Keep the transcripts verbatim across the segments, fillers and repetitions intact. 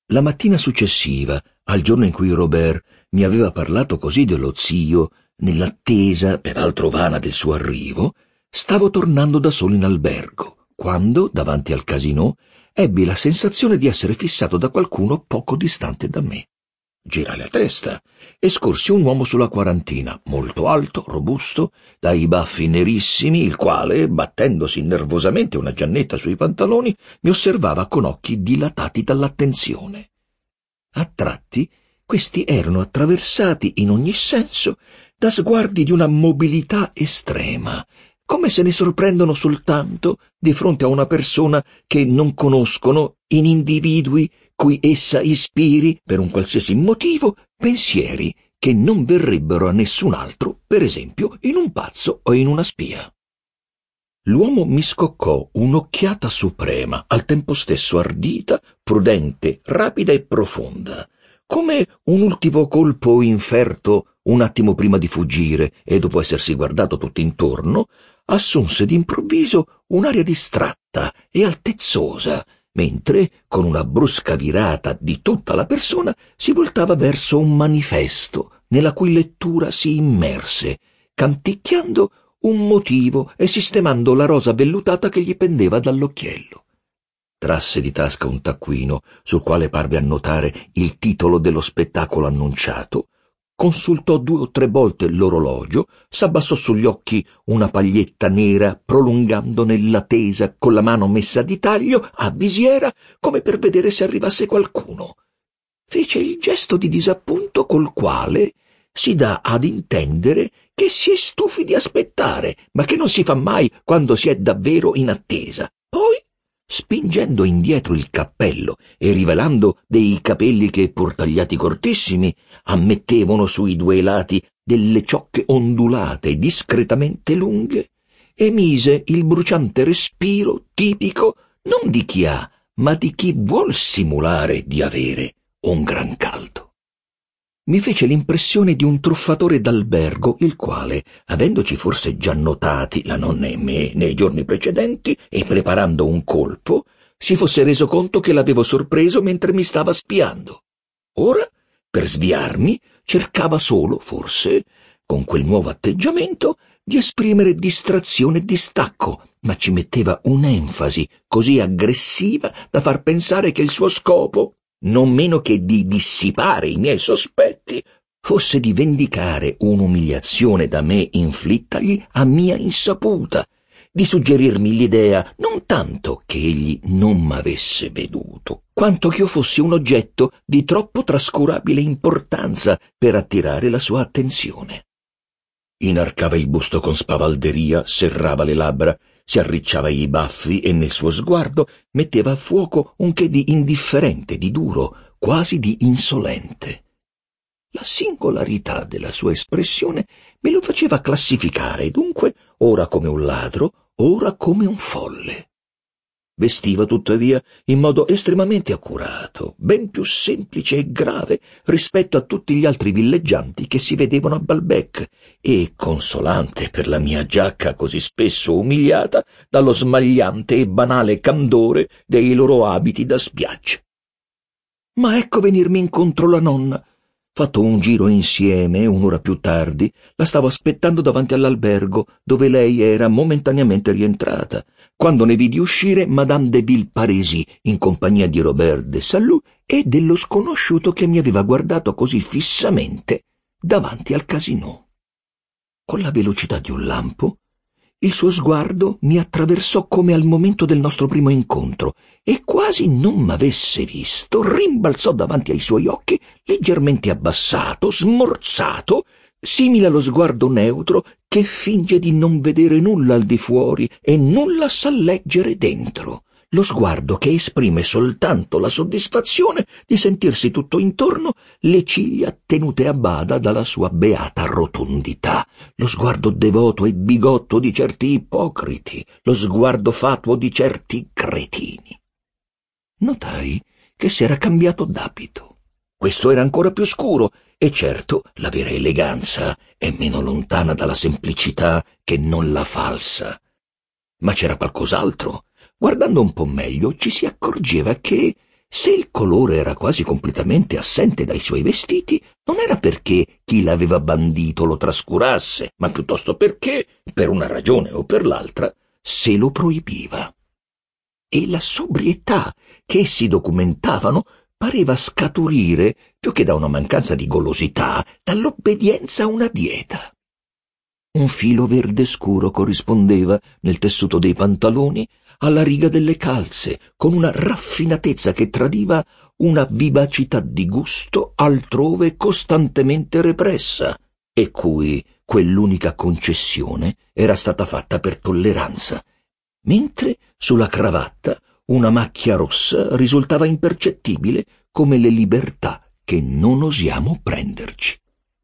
La mattina successiva, al giorno in cui Robert mi aveva parlato così dello zio, nell'attesa, peraltro vana, del suo arrivo, stavo tornando da solo in albergo, quando, davanti al casinò, ebbi la sensazione di essere fissato da qualcuno poco distante da me. Girai la testa e scorsi un uomo sulla quarantina, molto alto, robusto, dai baffi nerissimi, il quale, battendosi nervosamente una giannetta sui pantaloni, mi osservava con occhi dilatati dall'attenzione. A tratti questi erano attraversati in ogni senso da sguardi di una mobilità estrema, come se ne sorprendono soltanto di fronte a una persona che non conoscono in individui cui essa ispiri, per un qualsiasi motivo, pensieri che non verrebbero a nessun altro, per esempio in un pazzo o in una spia. L'uomo mi scoccò un'occhiata suprema, al tempo stesso ardita, prudente, rapida e profonda, come un ultimo colpo inferto un attimo prima di fuggire e dopo essersi guardato tutt'intorno, assunse d'improvviso un'aria distratta e altezzosa, mentre, con una brusca virata di tutta la persona, si voltava verso un manifesto nella cui lettura si immerse, canticchiando un motivo e sistemando la rosa vellutata che gli pendeva dall'occhiello. Trasse di tasca un taccuino sul quale parve annotare il titolo dello spettacolo annunciato, consultò due o tre volte l'orologio, s'abbassò sugli occhi una paglietta nera, prolungando nella tesa con la mano messa di taglio a visiera come per vedere se arrivasse qualcuno. Fece il gesto di disappunto col quale si dà ad intendere che si è stufi di aspettare, ma che non si fa mai quando si è davvero in attesa. Poi, spingendo indietro il cappello e rivelando dei capelli che, pur tagliati cortissimi, ammettevano sui due lati delle ciocche ondulate discretamente lunghe, emise il bruciante respiro tipico non di chi ha, ma di chi vuol simulare di avere un gran caldo. Mi fece l'impressione di un truffatore d'albergo, il quale, avendoci forse già notati la nonna e me nei giorni precedenti e preparando un colpo, si fosse reso conto che l'avevo sorpreso mentre mi stava spiando. Ora, per sviarmi, cercava solo, forse, con quel nuovo atteggiamento, di esprimere distrazione e distacco, ma ci metteva un'enfasi così aggressiva da far pensare che il suo scopo, non meno che di dissipare i miei sospetti, fosse di vendicare un'umiliazione da me inflittagli a mia insaputa, di suggerirmi l'idea non tanto che egli non m'avesse veduto, quanto che io fossi un oggetto di troppo trascurabile importanza per attirare la sua attenzione. Inarcava il busto con spavalderia, serrava le labbra, si arricciava i baffi e nel suo sguardo metteva a fuoco un che di indifferente, di duro, quasi di insolente. La singolarità della sua espressione me lo faceva classificare, dunque, ora come un ladro, ora come un folle. Vestiva tuttavia in modo estremamente accurato, ben più semplice e grave rispetto a tutti gli altri villeggianti che si vedevano a Balbec, e consolante per la mia giacca così spesso umiliata dallo smagliante e banale candore dei loro abiti da spiaggia. Ma ecco venirmi incontro la nonna. Fatto un giro insieme, un'ora più tardi, la stavo aspettando davanti all'albergo, dove lei era momentaneamente rientrata, quando ne vidi uscire Madame de Villeparisis in compagnia di Robert de Salut e dello sconosciuto che mi aveva guardato così fissamente davanti al casinò. Con la velocità di un lampo, il suo sguardo mi attraversò come al momento del nostro primo incontro e quasi non m'avesse visto, rimbalzò davanti ai suoi occhi, leggermente abbassato, smorzato, simile allo sguardo neutro che finge di non vedere nulla al di fuori e nulla sa leggere dentro, lo sguardo che esprime soltanto la soddisfazione di sentirsi tutto intorno le ciglia tenute a bada dalla sua beata rotondità, lo sguardo devoto e bigotto di certi ipocriti, lo sguardo fatuo di certi cretini. Notai che s'era cambiato d'abito. Questo era ancora più scuro, e certo la vera eleganza è meno lontana dalla semplicità che non la falsa. Ma c'era qualcos'altro. Guardando un po' meglio ci si accorgeva che se il colore era quasi completamente assente dai suoi vestiti, non era perché chi l'aveva bandito lo trascurasse, ma piuttosto perché, per una ragione o per l'altra, se lo proibiva. E la sobrietà che essi documentavano pareva scaturire, più che da una mancanza di golosità, dall'obbedienza a una dieta. Un filo verde scuro corrispondeva, nel tessuto dei pantaloni, alla riga delle calze, con una raffinatezza che tradiva una vivacità di gusto altrove costantemente repressa, e cui quell'unica concessione era stata fatta per tolleranza, mentre sulla cravatta una macchia rossa risultava impercettibile come le libertà che non osiamo prenderci.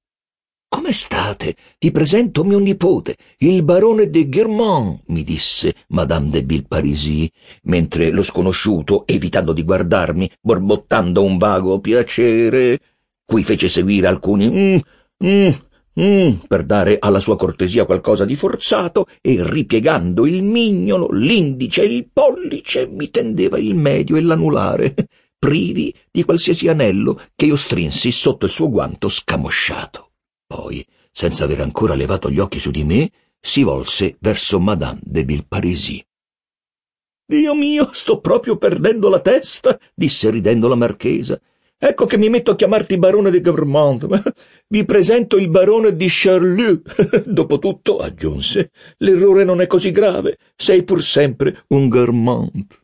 «Come state? Ti presento mio nipote, il barone de Guermantes», mi disse Madame de Villeparisis, mentre lo sconosciuto, evitando di guardarmi, borbottando un vago piacere, cui fece seguire alcuni mm, mm, mm, per dare alla sua cortesia qualcosa di forzato, e ripiegando il mignolo, l'indice e il pollice, mi tendeva il medio e l'anulare, privi di qualsiasi anello che io strinsi sotto il suo guanto scamosciato. Poi, senza aver ancora levato gli occhi su di me, si volse verso Madame de Villeparisis. «Dio mio, sto proprio perdendo la testa», disse ridendo la marchesa. «Ecco che mi metto a chiamarti barone de Guermantes. Vi presento il barone di Charlus. Dopotutto», aggiunse, «l'errore non è così grave. Sei pur sempre un Guermantes».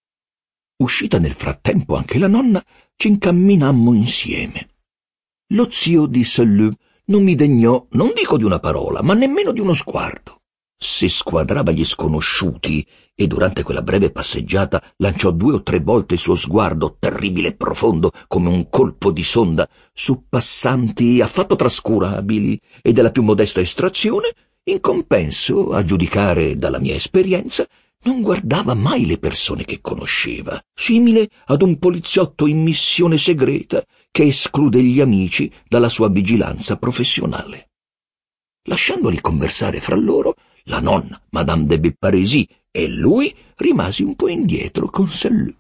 Uscita nel frattempo anche la nonna, ci incamminammo insieme. Lo zio di Charlus non mi degnò, non dico di una parola, ma nemmeno di uno sguardo. Se squadrava gli sconosciuti, e durante quella breve passeggiata lanciò due o tre volte il suo sguardo terribile e profondo, come un colpo di sonda, su passanti affatto trascurabili e della più modesta estrazione, in compenso, a giudicare dalla mia esperienza, non guardava mai le persone che conosceva, simile ad un poliziotto in missione segreta che esclude gli amici dalla sua vigilanza professionale. Lasciandoli conversare fra loro, la nonna, Madame de Villeparisis, e lui rimasi un po' indietro con Charlus.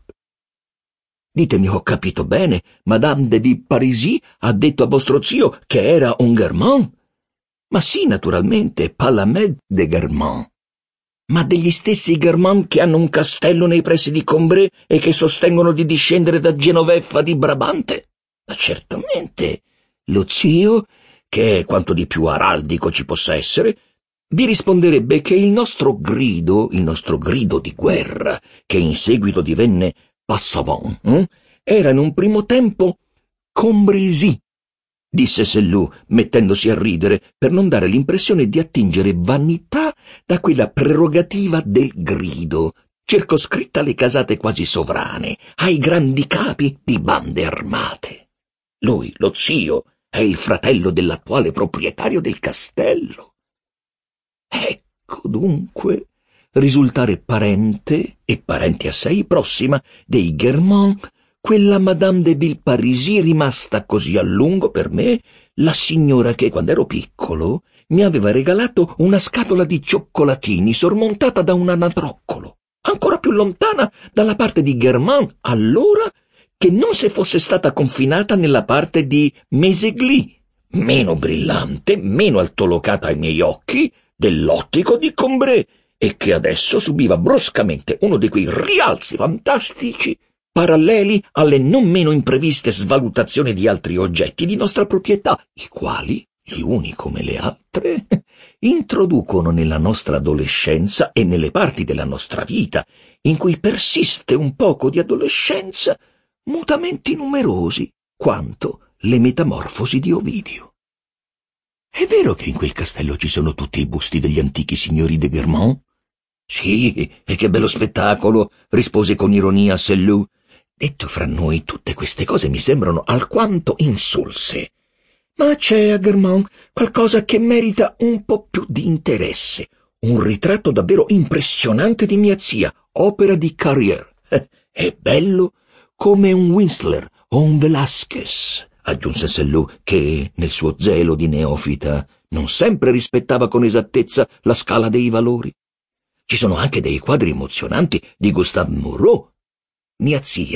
«Ditemi, ho capito bene, Madame de Villeparisis ha detto a vostro zio che era un Guermantes?» «Ma sì, naturalmente, Palamède de Guermantes». «Ma degli stessi Guermantes che hanno un castello nei pressi di Combray e che sostengono di discendere da Genoveffa di Brabante?» «Ma certamente, lo zio, che è quanto di più araldico ci possa essere, vi risponderebbe che il nostro grido, il nostro grido di guerra, che in seguito divenne Passavant, eh, era in un primo tempo Combrisi», disse Charlus, mettendosi a ridere per non dare l'impressione di attingere vanità da quella prerogativa del grido, circoscritta alle casate quasi sovrane, ai grandi capi di bande armate. Lui, lo zio, è il fratello dell'attuale proprietario del castello. Ecco dunque risultare parente, e parente assai prossima, dei Guermantes, quella Madame de Villeparisis rimasta così a lungo per me, la signora che, quando ero piccolo, mi aveva regalato una scatola di cioccolatini sormontata da un anatroccolo, ancora più lontana dalla parte di Guermantes allora che non se fosse stata confinata nella parte di Méséglise, meno brillante, meno altolocata ai miei occhi, dell'ottico di Combray, e che adesso subiva bruscamente uno di quei rialzi fantastici paralleli alle non meno impreviste svalutazioni di altri oggetti di nostra proprietà, i quali, gli uni come le altre, introducono nella nostra adolescenza e nelle parti della nostra vita in cui persiste un poco di adolescenza mutamenti numerosi quanto le metamorfosi di Ovidio. «È vero che in quel castello ci sono tutti i busti degli antichi signori de Guermantes?» «Sì, e che bello spettacolo», rispose con ironia Charlus. «Detto fra noi, tutte queste cose mi sembrano alquanto insulse. Ma c'è a Guermantes qualcosa che merita un po' più di interesse. Un ritratto davvero impressionante di mia zia, opera di Carrière. È bello come un Whistler o un Velázquez», aggiunse Charlus, che, nel suo zelo di neofita, non sempre rispettava con esattezza la scala dei valori. «Ci sono anche dei quadri emozionanti di Gustave Moreau. Mia zia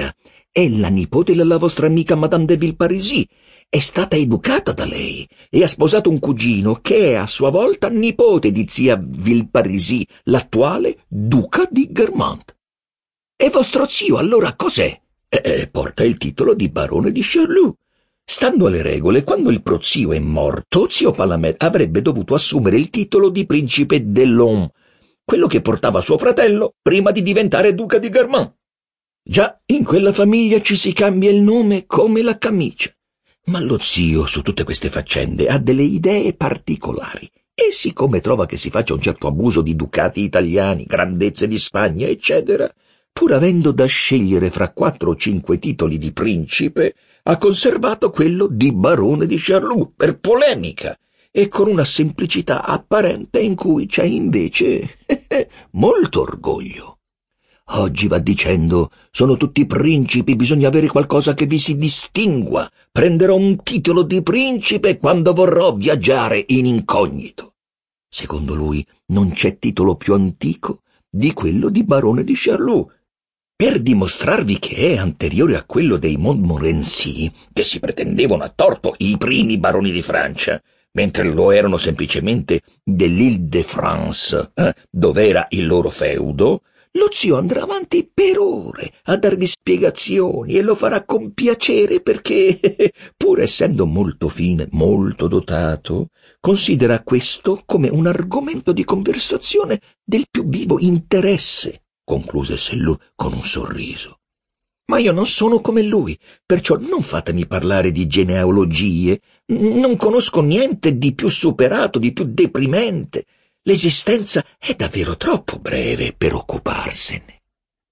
è la nipote della vostra amica Madame de Villeparisis. È stata educata da lei e ha sposato un cugino che è a sua volta nipote di zia Villeparisis, l'attuale duca di Guermantes. E vostro zio allora cos'è? Eh, eh, porta il titolo di barone di Charlus. Stando alle regole, quando il prozio è morto, zio Palamède avrebbe dovuto assumere il titolo di principe d'Elon, quello che portava suo fratello prima di diventare duca di Guermantes. Già, in quella famiglia ci si cambia il nome come la camicia. Ma lo zio, su tutte queste faccende, ha delle idee particolari. E siccome trova che si faccia un certo abuso di ducati italiani, grandezze di Spagna, eccetera, pur avendo da scegliere fra quattro o cinque titoli di principe, ha conservato quello di barone di Charlus per polemica e con una semplicità apparente in cui c'è invece molto orgoglio. Oggi va dicendo: sono tutti principi, bisogna avere qualcosa che vi si distingua. Prenderò un titolo di principe quando vorrò viaggiare in incognito. Secondo lui non c'è titolo più antico di quello di barone di Charlus. Per dimostrarvi che è anteriore a quello dei Montmorency, che si pretendevano a torto i primi baroni di Francia, mentre lo erano semplicemente dell'Île-de-France, eh, dove era il loro feudo, lo zio andrà avanti per ore a darvi spiegazioni e lo farà con piacere perché, pur essendo molto fine, molto dotato, considera questo come un argomento di conversazione del più vivo interesse, concluse Selloux con un sorriso. Ma io non sono come lui, perciò non fatemi parlare di genealogie. Non conosco niente di più superato, di più deprimente. L'esistenza è davvero troppo breve per occuparsene.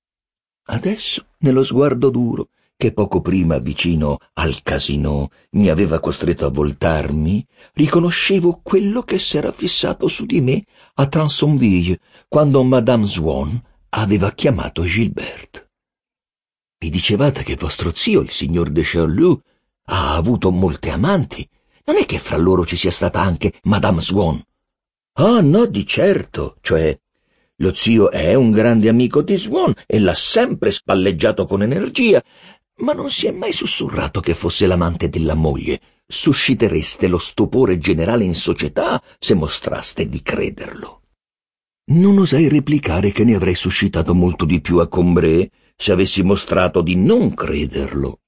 Adesso, nello sguardo duro, che poco prima vicino al Casino mi aveva costretto a voltarmi, riconoscevo quello che s'era fissato su di me a Tansonville, quando Madame Swann aveva chiamato Gilberte. Mi dicevate che vostro zio, il signor de Charlus, ha avuto molte amanti. Non è che fra loro ci sia stata anche Madame Swann? Ah, no, di certo, cioè, lo zio è un grande amico di Swann e l'ha sempre spalleggiato con energia, ma non si è mai sussurrato che fosse l'amante della moglie. Suscitereste lo stupore generale in società se mostraste di crederlo. Non osai replicare che ne avrei suscitato molto di più a Combray se avessi mostrato di non crederlo.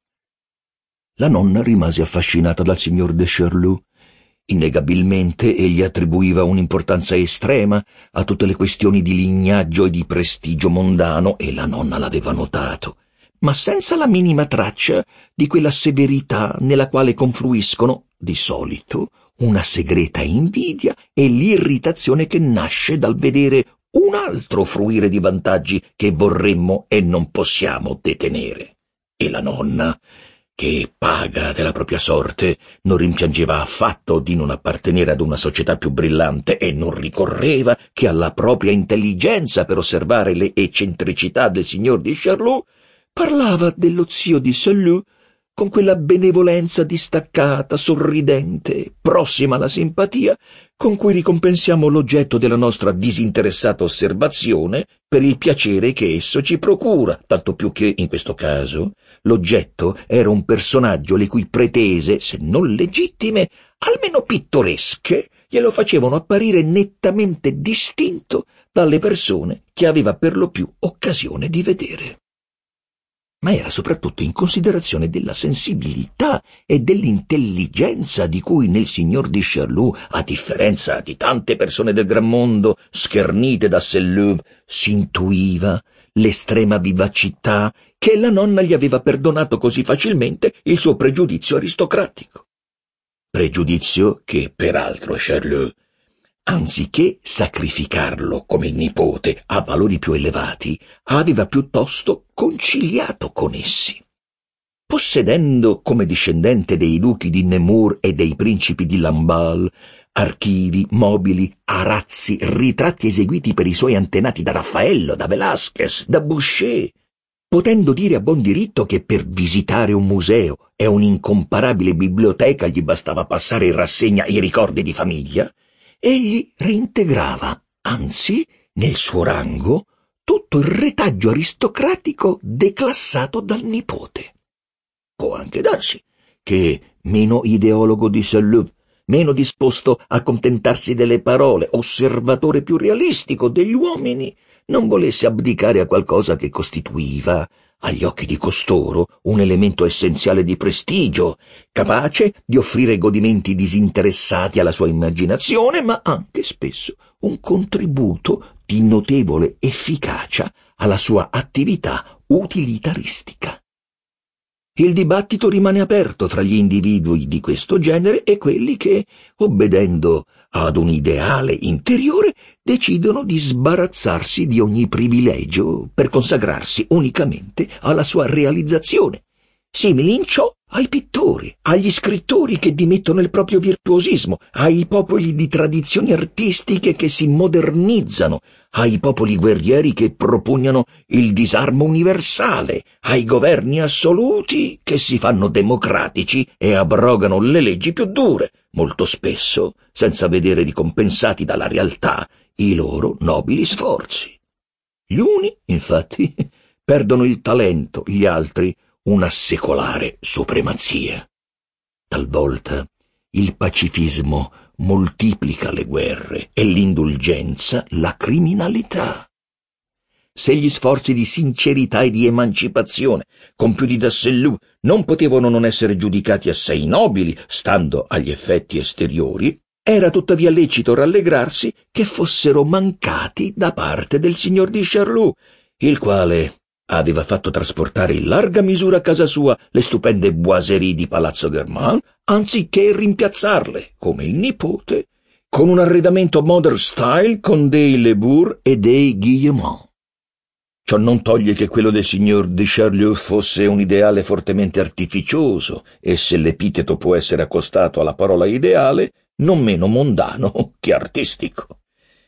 La nonna rimase affascinata dal signor de Charlus. Innegabilmente egli attribuiva un'importanza estrema a tutte le questioni di lignaggio e di prestigio mondano, e la nonna l'aveva notato, ma senza la minima traccia di quella severità nella quale confluiscono, di solito, una segreta invidia e l'irritazione che nasce dal vedere un altro fruire di vantaggi che vorremmo e non possiamo detenere. E la nonna, che paga della propria sorte, non rimpiangeva affatto di non appartenere ad una società più brillante e non ricorreva che alla propria intelligenza per osservare le eccentricità del signor di Charlus, parlava dello zio di Selloux con quella benevolenza distaccata, sorridente, prossima alla simpatia, con cui ricompensiamo l'oggetto della nostra disinteressata osservazione per il piacere che esso ci procura, tanto più che, in questo caso, l'oggetto era un personaggio le cui pretese, se non legittime, almeno pittoresche, glielo facevano apparire nettamente distinto dalle persone che aveva per lo più occasione di vedere. Ma era soprattutto in considerazione della sensibilità e dell'intelligenza di cui nel signor di Charlus, a differenza di tante persone del gran mondo schernite da Selloux, si intuiva l'estrema vivacità che la nonna gli aveva perdonato così facilmente il suo pregiudizio aristocratico. Pregiudizio che, peraltro, Charlus, anziché sacrificarlo come il nipote a valori più elevati, aveva piuttosto conciliato con essi. Possedendo come discendente dei duchi di Nemours e dei principi di Lamballe archivi, mobili, arazzi, ritratti eseguiti per i suoi antenati da Raffaello, da Velázquez, da Boucher, potendo dire a buon diritto che per visitare un museo e un'incomparabile biblioteca gli bastava passare in rassegna i ricordi di famiglia, egli reintegrava, anzi, nel suo rango, tutto il retaggio aristocratico declassato dal nipote. Può anche darsi che, meno ideologo di Saint-Lô, meno disposto a contentarsi delle parole, osservatore più realistico degli uomini, non volesse abdicare a qualcosa che costituiva, agli occhi di costoro, un elemento essenziale di prestigio, capace di offrire godimenti disinteressati alla sua immaginazione, ma anche spesso un contributo di notevole efficacia alla sua attività utilitaristica. Il dibattito rimane aperto fra gli individui di questo genere e quelli che, obbedendo ad un ideale interiore, decidono di sbarazzarsi di ogni privilegio per consacrarsi unicamente alla sua realizzazione, simili in ciò ai pittori, agli scrittori che dimettono il proprio virtuosismo, ai popoli di tradizioni artistiche che si modernizzano, ai popoli guerrieri che propugnano il disarmo universale, ai governi assoluti che si fanno democratici e abrogano le leggi più dure, molto spesso senza vedere ricompensati dalla realtà i loro nobili sforzi. Gli uni, infatti, perdono il talento, gli altri una secolare supremazia. Talvolta il pacifismo moltiplica le guerre e l'indulgenza la criminalità. Se gli sforzi di sincerità e di emancipazione compiuti da Saint-Lô non potevano non essere giudicati assai nobili, stando agli effetti esteriori, era tuttavia lecito rallegrarsi che fossero mancati da parte del signor di Charlus, il quale aveva fatto trasportare in larga misura a casa sua le stupende boiserie di Palazzo Germain, anziché rimpiazzarle, come il nipote, con un arredamento modern style con dei Lebourg e dei Guillemot. Ciò non toglie che quello del signor de Charlus fosse un ideale fortemente artificioso e, se l'epiteto può essere accostato alla parola ideale, non meno mondano che artistico.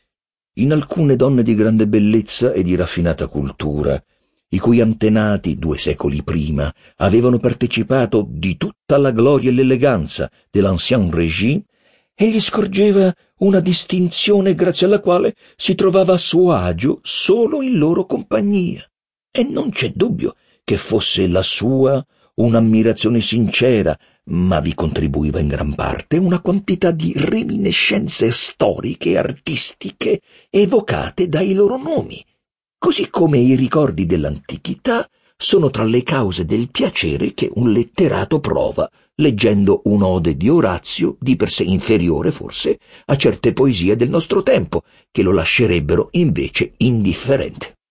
In alcune donne di grande bellezza e di raffinata cultura, i cui antenati, due secoli prima, avevano partecipato di tutta la gloria e l'eleganza dell'Ancien Régime, egli scorgeva una distinzione grazie alla quale si trovava a suo agio solo in loro compagnia. E non c'è dubbio che fosse la sua un'ammirazione sincera, ma vi contribuiva in gran parte una quantità di reminiscenze storiche e artistiche evocate dai loro nomi, così come i ricordi dell'antichità sono tra le cause del piacere che un letterato prova leggendo un'ode di Orazio, di per sé inferiore forse a certe poesie del nostro tempo, che lo lascerebbero invece indifferente.